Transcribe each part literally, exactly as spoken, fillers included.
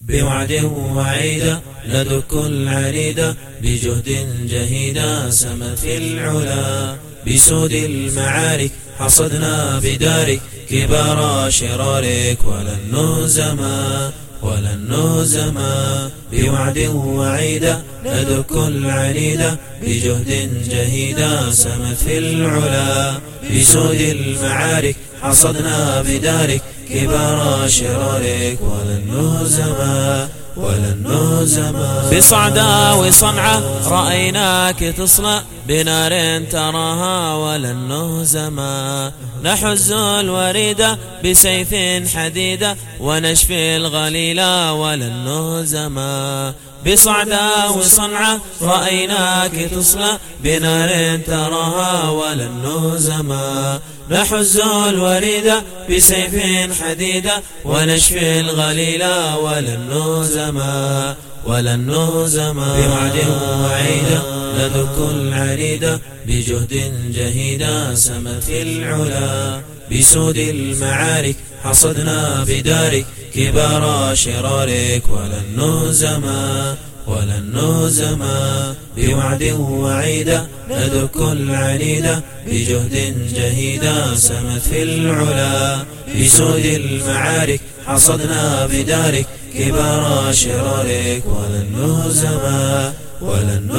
بوعد وعيدا ندك العنيدا بجهد جهيدا سمت في العلا بسود المعارك حصدنا بدارك كبار شرارك ولن نهزما ولن نهزما بوعد وعيدا ندك العنيدا بجهد جهيدا سمت في العلا بسود المعارك حصدنا بدارك كبار شرارك ولن نهزما ولن نهزما بصعدا وصنعاء رأيناك تصنع بنار تراها ولن نهزما نحز الوريدة بسيف حديدة ونشفي الغليلة ولن نهزما بصعدا وصنعاء رأيناك تصنع بنار تراها ولن نهزما نحز الوريدة بسيف حديدة ونشفي الغليلة ولن نهزما ولن نهزما بوعد وعيدا ندك العنيدا بجهد جهيدا سمت في العلا بسود المعارك حصدنا بدارك كبار شرارك ولن نهزما ولن نهزما بوعد وعيدا ندك العنيدا بجهد جهيدا سمت في العلا بسود المعارك حصدنا بدارك كبار شرارك ولن نهزما ولن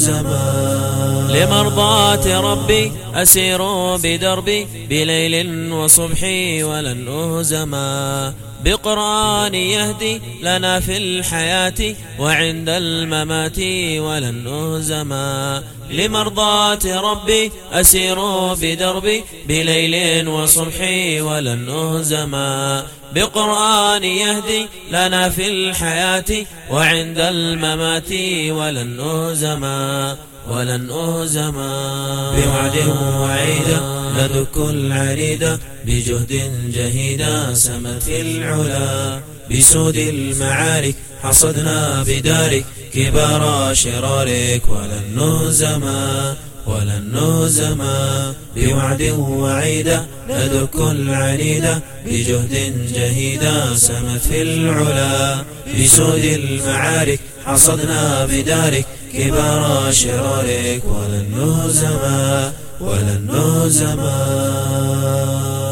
نهزما لمرضاة ربي أسير بدربي بليل وصبحي ولن نهزما بقرآن يهدي لنا في الحياة وعند الممات ولن نهزما لمرضاة ربي أسير بدربي بليل وصبحي ولن نهزما بقرآن يهدي لنا في الحياة وعند الممات ولن نهزما ولن نهزما بوعد وعيدا ندك العنيدا بجهد جهيدا سمت في العلا بسود المعارك حصدنا بدارك كبار شرارك ولن نهزما ولن نهزما بوعد وعيدا ندك العنيدا بجهد جهيدا سمت في العلا بسود المعارك حصدنا بدارك كبار شرارك ولن نهزما ولن نهزما